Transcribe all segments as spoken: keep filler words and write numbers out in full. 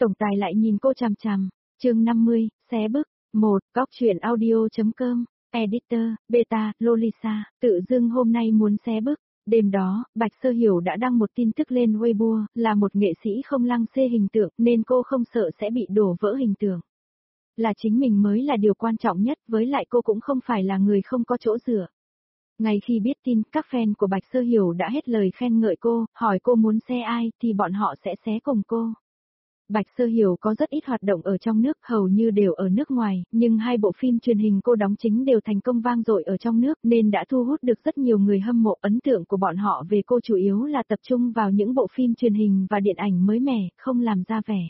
Tổng tài lại nhìn cô chằm chằm. Chương năm mươi, xé bức. một. Góc truyện audio.com. Editor, Beta, Lolisa, tự dưng hôm nay muốn xé bức. Đêm đó, Bạch Sơ Hiểu đã đăng một tin tức lên Weibo, là một nghệ sĩ không lăng xê hình tượng, nên cô không sợ sẽ bị đổ vỡ hình tượng. Là chính mình mới là điều quan trọng nhất, với lại cô cũng không phải là người không có chỗ dựa. Ngay khi biết tin, các fan của Bạch Sơ Hiểu đã hết lời khen ngợi cô, hỏi cô muốn xé ai thì bọn họ sẽ xé cùng cô. Bạch Sơ Hiểu có rất ít hoạt động ở trong nước, hầu như đều ở nước ngoài, nhưng hai bộ phim truyền hình cô đóng chính đều thành công vang dội ở trong nước nên đã thu hút được rất nhiều người hâm mộ. Ấn tượng của bọn họ về cô chủ yếu là tập trung vào những bộ phim truyền hình và điện ảnh mới mẻ, không làm ra vẻ.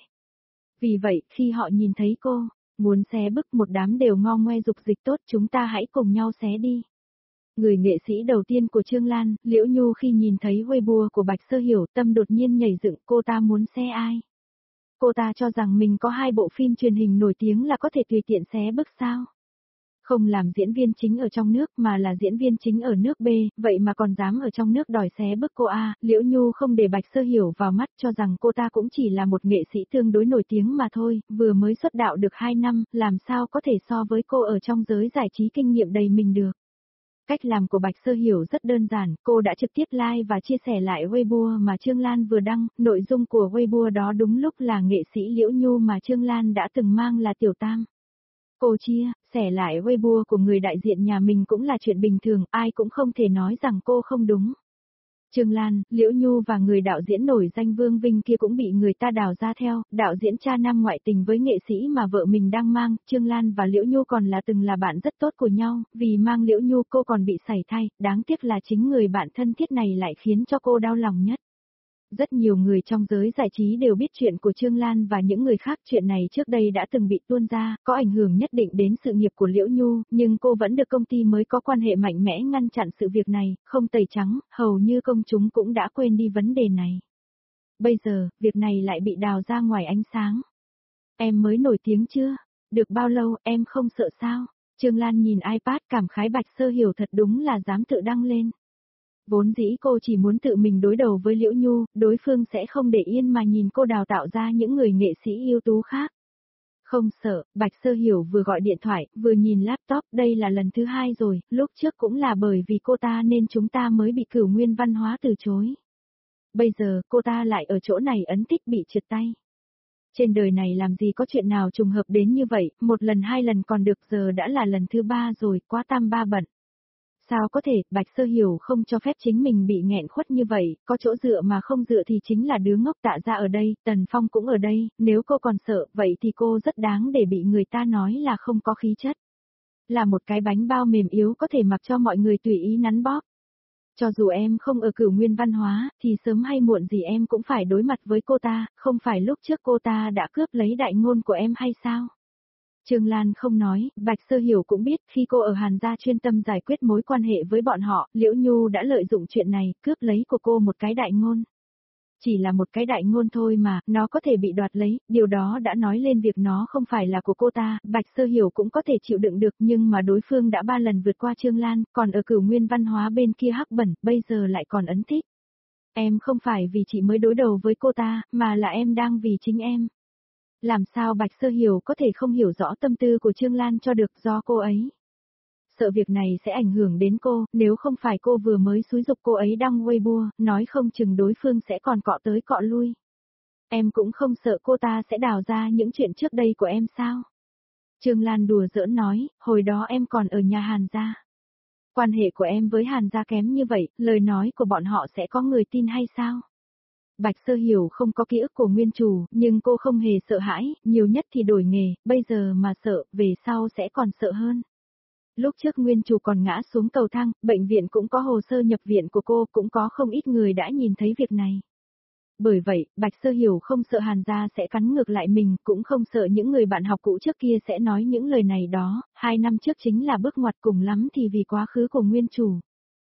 Vì vậy, khi họ nhìn thấy cô, muốn xé bức, một đám đều ngo ngoe dục dịch, tốt, chúng ta hãy cùng nhau xé đi. Người nghệ sĩ đầu tiên của Trương Lan, Liễu Nhu, khi nhìn thấy Weibo của Bạch Sơ Hiểu, tâm đột nhiên nhảy dựng, cô ta muốn xé ai? Cô ta cho rằng mình có hai bộ phim truyền hình nổi tiếng là có thể tùy tiện xé bức sao? Không làm diễn viên chính ở trong nước mà là diễn viên chính ở nước B, vậy mà còn dám ở trong nước đòi xé bức cô A. Liễu Nhu không để Bạch Sơ Hiểu vào mắt, cho rằng cô ta cũng chỉ là một nghệ sĩ tương đối nổi tiếng mà thôi, vừa mới xuất đạo được hai năm, làm sao có thể so với cô ở trong giới giải trí kinh nghiệm đầy mình được. Cách làm của Bạch Sơ Hiểu rất đơn giản, cô đã trực tiếp like và chia sẻ lại Weibo mà Trương Lan vừa đăng, nội dung của Weibo đó đúng lúc là nghệ sĩ Liễu Nhu mà Trương Lan đã từng mang là Tiểu Tam. Cô chia sẻ lại Weibo của người đại diện nhà mình cũng là chuyện bình thường, ai cũng không thể nói rằng cô không đúng. Trương Lan, Liễu Nhu và người đạo diễn nổi danh Vương Vinh kia cũng bị người ta đào ra theo, đạo diễn cha nam ngoại tình với nghệ sĩ mà vợ mình đang mang. Trương Lan và Liễu Nhu còn là từng là bạn rất tốt của nhau, vì mang Liễu Nhu cô còn bị sảy thai, đáng tiếc là chính người bạn thân thiết này lại khiến cho cô đau lòng nhất. Rất nhiều người trong giới giải trí đều biết chuyện của Trương Lan và những người khác, chuyện này trước đây đã từng bị tuôn ra, có ảnh hưởng nhất định đến sự nghiệp của Liễu Nhu, nhưng cô vẫn được công ty mới có quan hệ mạnh mẽ ngăn chặn sự việc này, không tẩy trắng, hầu như công chúng cũng đã quên đi vấn đề này. Bây giờ, việc này lại bị đào ra ngoài ánh sáng. Em mới nổi tiếng chưa? Được bao lâu, em không sợ sao? Trương Lan nhìn iPad cảm khái Bạch Sơ Hiểu thật đúng là dám tự đăng lên. Vốn dĩ cô chỉ muốn tự mình đối đầu với Liễu Nhu, đối phương sẽ không để yên mà nhìn cô đào tạo ra những người nghệ sĩ ưu tú khác. Không sợ, Bạch Sơ Hiểu vừa gọi điện thoại, vừa nhìn laptop, đây là lần thứ hai rồi, lúc trước cũng là bởi vì cô ta nên chúng ta mới bị Cửu Nguyên Văn Hóa từ chối. Bây giờ, cô ta lại ở chỗ này ấn tích bị trượt tay. Trên đời này làm gì có chuyện nào trùng hợp đến như vậy, một lần hai lần còn được, giờ đã là lần thứ ba rồi, quá tam ba bận. Sao có thể, Bạch Sơ Hiểu không cho phép chính mình bị nghẹn khuất như vậy, có chỗ dựa mà không dựa thì chính là đứa ngốc. Tạ Gia ở đây, Tần Phong cũng ở đây, nếu cô còn sợ, vậy thì cô rất đáng để bị người ta nói là không có khí chất. Là một cái bánh bao mềm yếu có thể mặc cho mọi người tùy ý nắn bóp. Cho dù em không ở Cửu Nguyên Văn Hóa, thì sớm hay muộn gì em cũng phải đối mặt với cô ta, không phải lúc trước cô ta đã cướp lấy đại ngôn của em hay sao? Trương Lan không nói, Bạch Sơ Hiểu cũng biết khi cô ở Hàn gia chuyên tâm giải quyết mối quan hệ với bọn họ, Liễu Nhu đã lợi dụng chuyện này, cướp lấy của cô một cái đại ngôn. Chỉ là một cái đại ngôn thôi mà, nó có thể bị đoạt lấy, điều đó đã nói lên việc nó không phải là của cô ta, Bạch Sơ Hiểu cũng có thể chịu đựng được, nhưng mà đối phương đã ba lần vượt qua Trương Lan, còn ở Cửu Nguyên Văn Hóa bên kia hắc bẩn, bây giờ lại còn ấn thích. Em không phải vì chị mới đối đầu với cô ta, mà là em đang vì chính em. Làm sao Bạch Sơ Hiểu có thể không hiểu rõ tâm tư của Trương Lan cho được, do cô ấy sợ việc này sẽ ảnh hưởng đến cô, nếu không phải cô vừa mới xúi giục cô ấy đăng Weibo, nói không chừng đối phương sẽ còn cọ tới cọ lui. Em cũng không sợ cô ta sẽ đào ra những chuyện trước đây của em sao? Trương Lan đùa giỡn nói, hồi đó em còn ở nhà Hàn gia. Quan hệ của em với Hàn gia kém như vậy, lời nói của bọn họ sẽ có người tin hay sao? Bạch Sơ Hiểu không có ký ức của nguyên chủ, nhưng cô không hề sợ hãi, nhiều nhất thì đổi nghề, bây giờ mà sợ, về sau sẽ còn sợ hơn. Lúc trước nguyên chủ còn ngã xuống cầu thang, bệnh viện cũng có hồ sơ nhập viện của cô, cũng có không ít người đã nhìn thấy việc này. Bởi vậy, Bạch Sơ Hiểu không sợ Hàn gia sẽ cắn ngược lại mình, cũng không sợ những người bạn học cũ trước kia sẽ nói những lời này đó, hai năm trước chính là bước ngoặt, cùng lắm thì vì quá khứ của nguyên chủ.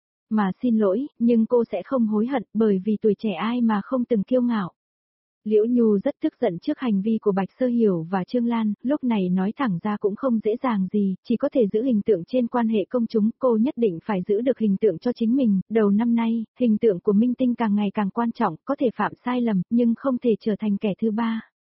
Mà xin lỗi, nhưng cô sẽ không hối hận, bởi vì tuổi trẻ ai mà không từng kiêu ngạo. Liễu Nhu rất tức giận trước hành vi của Bạch Sơ Hiểu và Trương Lan, lúc này nói thẳng ra cũng không dễ dàng gì, chỉ có thể giữ hình tượng trên quan hệ công chúng, cô nhất định phải giữ được hình tượng cho chính mình, đầu năm nay, hình tượng của minh tinh càng ngày càng quan trọng, có thể phạm sai lầm, nhưng không thể trở thành kẻ thứ ba.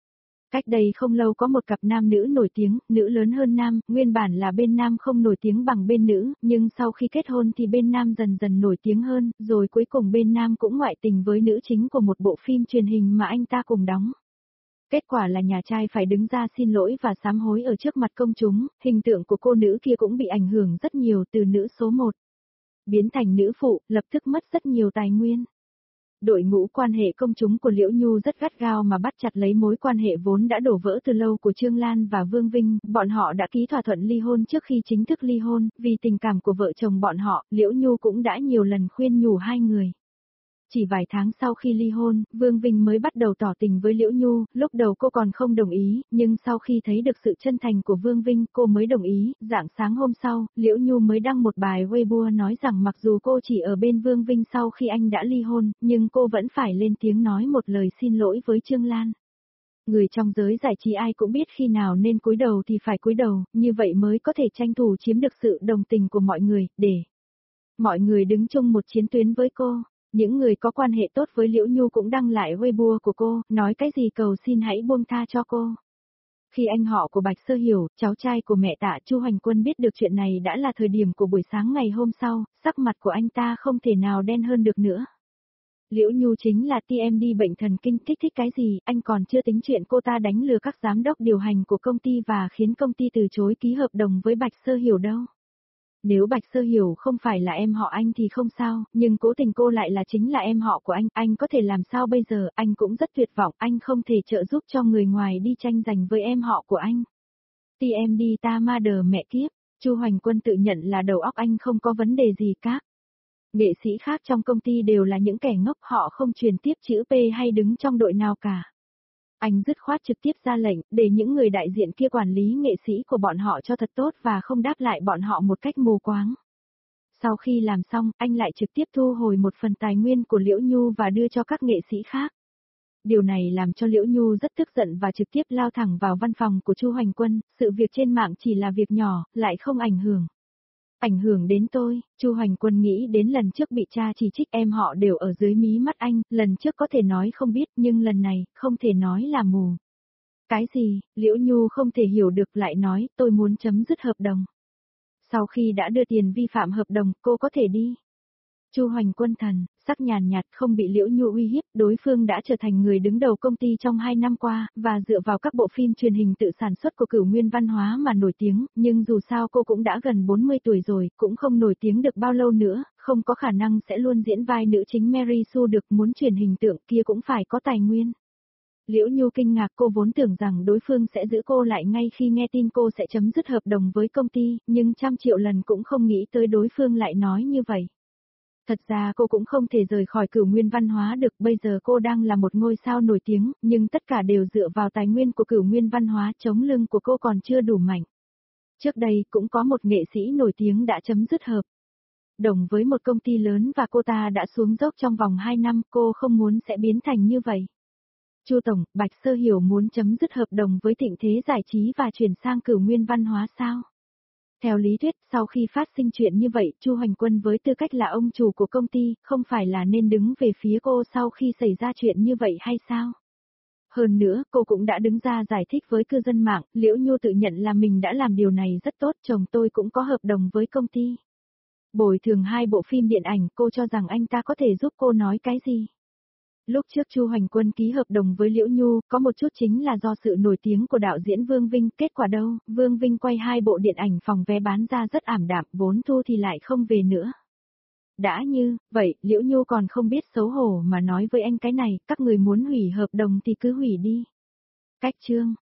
Cách đây không lâu có một cặp nam nữ nổi tiếng, nữ lớn hơn nam, nguyên bản là bên nam không nổi tiếng bằng bên nữ, nhưng sau khi kết hôn thì bên nam dần dần nổi tiếng hơn, rồi cuối cùng bên nam cũng ngoại tình với nữ chính của một bộ phim truyền hình mà anh ta cùng đóng. Kết quả là nhà trai phải đứng ra xin lỗi và sám hối ở trước mặt công chúng, hình tượng của cô nữ kia cũng bị ảnh hưởng rất nhiều từ nữ số một. Biến thành nữ phụ, lập tức mất rất nhiều tài nguyên. Đội ngũ quan hệ công chúng của Liễu Nhu rất gắt gao mà bắt chặt lấy mối quan hệ vốn đã đổ vỡ từ lâu của Trương Lan và Vương Vinh, bọn họ đã ký thỏa thuận ly hôn trước khi chính thức ly hôn, vì tình cảm của vợ chồng bọn họ, Liễu Nhu cũng đã nhiều lần khuyên nhủ hai người. Chỉ vài tháng sau khi ly hôn, Vương Vinh mới bắt đầu tỏ tình với Liễu Nhu, lúc đầu cô còn không đồng ý, nhưng sau khi thấy được sự chân thành của Vương Vinh cô mới đồng ý, rạng sáng hôm sau, Liễu Nhu mới đăng một bài Weibo nói rằng mặc dù cô chỉ ở bên Vương Vinh sau khi anh đã ly hôn, nhưng cô vẫn phải lên tiếng nói một lời xin lỗi với Trương Lan. Người trong giới giải trí ai cũng biết khi nào nên cúi đầu thì phải cúi đầu, như vậy mới có thể tranh thủ chiếm được sự đồng tình của mọi người, để mọi người đứng chung một chiến tuyến với cô. Những người có quan hệ tốt với Liễu Nhu cũng đăng lại Weibo của cô, nói cái gì cầu xin hãy buông tha cho cô. Khi anh họ của Bạch Sơ Hiểu, cháu trai của mẹ Tạ Chu Hoành Quân biết được chuyện này đã là thời điểm của buổi sáng ngày hôm sau, sắc mặt của anh ta không thể nào đen hơn được nữa. Liễu Nhu chính là tê em đê bệnh thần kinh, kích thích cái gì, anh còn chưa tính chuyện cô ta đánh lừa các giám đốc điều hành của công ty và khiến công ty từ chối ký hợp đồng với Bạch Sơ Hiểu đâu. Nếu Bạch Sơ Hiểu không phải là em họ anh thì không sao, nhưng cố tình cô lại là chính là em họ của anh, anh có thể làm sao bây giờ, anh cũng rất tuyệt vọng, anh không thể trợ giúp cho người ngoài đi tranh giành với em họ của anh. tê em đê ta ma đờ mẹ kiếp, Chu Hoành Quân tự nhận là đầu óc anh không có vấn đề gì các. Nghệ sĩ khác trong công ty đều là những kẻ ngốc, họ không truyền tiếp chữ P hay đứng trong đội nào cả. Anh dứt khoát trực tiếp ra lệnh, để những người đại diện kia quản lý nghệ sĩ của bọn họ cho thật tốt và không đáp lại bọn họ một cách mù quáng. Sau khi làm xong, anh lại trực tiếp thu hồi một phần tài nguyên của Liễu Nhu và đưa cho các nghệ sĩ khác. Điều này làm cho Liễu Nhu rất tức giận và trực tiếp lao thẳng vào văn phòng của Chu Hoành Quân, sự việc trên mạng chỉ là việc nhỏ, lại không ảnh hưởng. Ảnh hưởng đến tôi, Chu Hoành Quân nghĩ đến lần trước bị cha chỉ trích em họ đều ở dưới mí mắt anh, lần trước có thể nói không biết nhưng lần này, không thể nói là mù. Cái gì, Liễu Nhu không thể hiểu được lại nói, tôi muốn chấm dứt hợp đồng. Sau khi đã đưa tiền vi phạm hợp đồng, cô có thể đi. Chu Hoành Quân thần, sắc nhàn nhạt không bị Liễu Nhu uy hiếp, đối phương đã trở thành người đứng đầu công ty trong hai năm qua, và dựa vào các bộ phim truyền hình tự sản xuất của Cửu Nguyên Văn Hóa mà nổi tiếng, nhưng dù sao cô cũng đã gần bốn mươi tuổi rồi, cũng không nổi tiếng được bao lâu nữa, không có khả năng sẽ luôn diễn vai nữ chính Mary Sue được, muốn chuyển hình tượng kia cũng phải có tài nguyên. Liễu Nhu kinh ngạc, cô vốn tưởng rằng đối phương sẽ giữ cô lại ngay khi nghe tin cô sẽ chấm dứt hợp đồng với công ty, nhưng trăm triệu lần cũng không nghĩ tới đối phương lại nói như vậy. Thật ra cô cũng không thể rời khỏi Cửu Nguyên Văn Hóa được, bây giờ cô đang là một ngôi sao nổi tiếng, nhưng tất cả đều dựa vào tài nguyên của Cửu Nguyên Văn Hóa, chống lưng của cô còn chưa đủ mạnh. Trước đây cũng có một nghệ sĩ nổi tiếng đã chấm dứt hợp đồng với một công ty lớn và cô ta đã xuống dốc trong vòng hai năm, cô không muốn sẽ biến thành như vậy. Chu Tổng, Bạch Sơ Hiểu muốn chấm dứt hợp đồng với Thịnh Thế Giải Trí và chuyển sang Cửu Nguyên Văn Hóa sao? Theo lý thuyết, sau khi phát sinh chuyện như vậy, Chu Hoành Quân với tư cách là ông chủ của công ty, không phải là nên đứng về phía cô sau khi xảy ra chuyện như vậy hay sao? Hơn nữa, cô cũng đã đứng ra giải thích với cư dân mạng, Liễu Nhu tự nhận là mình đã làm điều này rất tốt, chồng tôi cũng có hợp đồng với công ty. Bồi thường hai bộ phim điện ảnh, cô cho rằng anh ta có thể giúp cô nói cái gì? Lúc trước Chu Hoành Quân ký hợp đồng với Liễu Nhu, có một chút chính là do sự nổi tiếng của đạo diễn Vương Vinh, kết quả đâu, Vương Vinh quay hai bộ điện ảnh phòng vé bán ra rất ảm đạm, vốn thu thì lại không về nữa. Đã như, vậy, Liễu Nhu còn không biết xấu hổ mà nói với anh cái này, các người muốn hủy hợp đồng thì cứ hủy đi. Cách chương